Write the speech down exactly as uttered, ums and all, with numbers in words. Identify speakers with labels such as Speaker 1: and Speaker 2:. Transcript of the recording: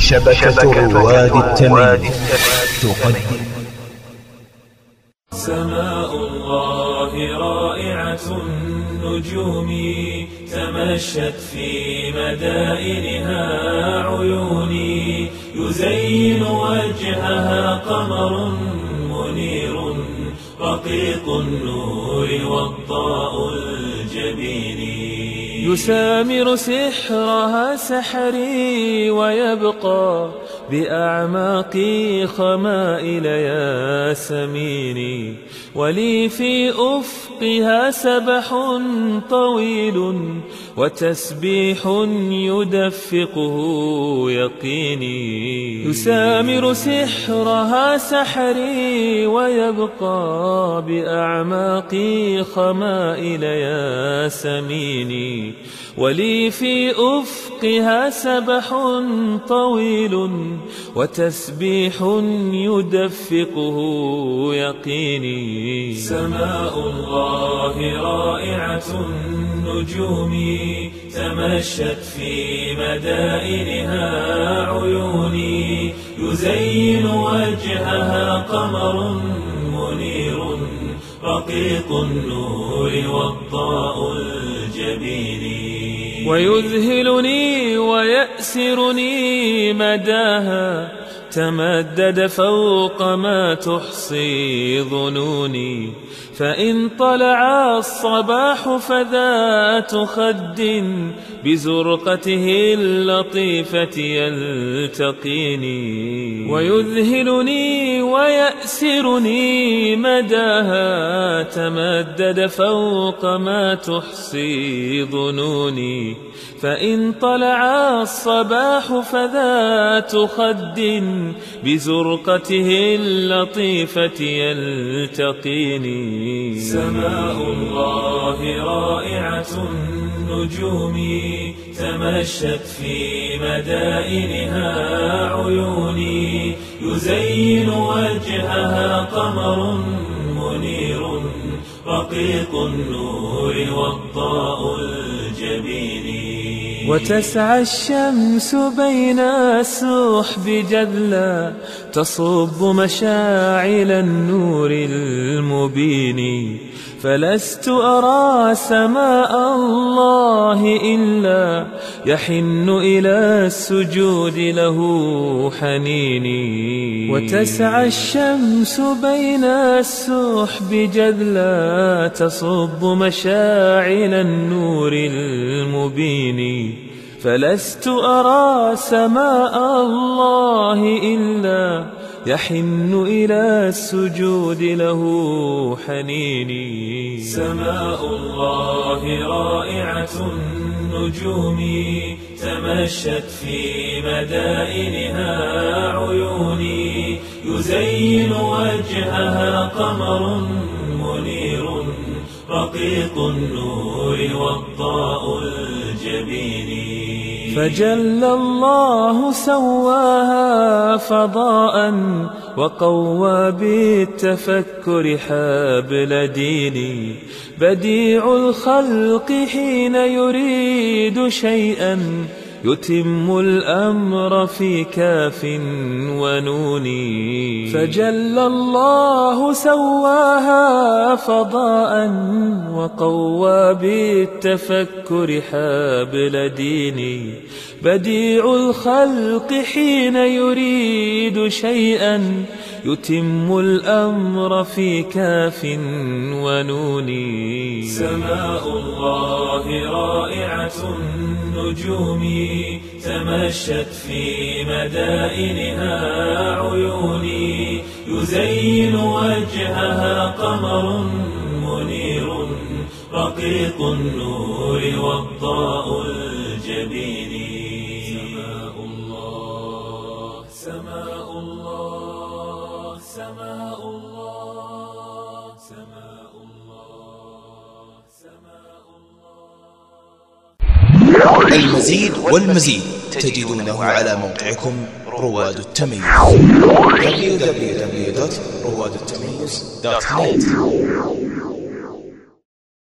Speaker 1: شبكة رواد التمييز تقدم.
Speaker 2: سماء الله رائعة النجوم تمشت في مدائنها عيوني، يزين وجهها قمر منير رقيق النور والضاء الجبين، يسامر سحرها سحري ويبقى بأعماقي خمائل ياسمين، ولي في أفقها سبح طويل وتسبيح يدفقه يقيني، يسامر سحرها سحري ويبقى بأعماقي خمائل ياسمين، ولي في أفقها سبح طويل وتسبيح يدفقه يقيني. سماء الله رائعة النجوم تمشت في مدائنها عيوني، يزين وجهها قمر منير رقيق النور والضاء الجبين، ويذهلني ويأسرني مداها تمدد فوق ما تحصي ظنوني، فإن طلع الصباح فذات خد بزرقته اللطيفة يلتقيني، ويذهلني ويأسرني مداها تمدد فوق ما تحصي ظنوني، فإن طلع الصباح فذات خد بزرقته اللطيفة يلتقيني. سماء الله رائعة النجوم تمشت في مدائنها عيوني، يزين وجهها قمر منير رقيق النور والضاء الجبين، وتسعى الشمس بين السحب جذلا تصب مشاعل النور المبين، فلست أرى سماء الله إلا يحن إلى السجود له حنيني، وتسعى الشمس بين السحب جذلا تصب مشاعل النور المبين، فلست أرى سماء الله إلا يحن إلى السجود له حنيني. سماء الله رائعة النجوم تمشت في مدائنها عيوني، يزين وجهها قمر منير رقيق النور والضاء الجبين، فجل الله سواها فضاء وقوى بالتفكر حبل ديني، بديع الخلق حين يريد شيئا يتم الأمر في كاف ونوني، فجل الله سواها فضاء وقوى بالتفكر حبل ديني، بديع الخلق حين يريد شيئا يتم الأمر في كاف ونوني. سماء الله رائعة النجوم تمشت في مدائنها عيوني، يزين وجهها قمر منير رقيق النور والضاء الجبين. سماء الله سماء الله سماء الله سماء الله سماء الله.
Speaker 1: المزيد والمزيد تجدونه على موقعكم رواد التميز دبليو دبليو دبليو دوت رواد التميز دوت نت.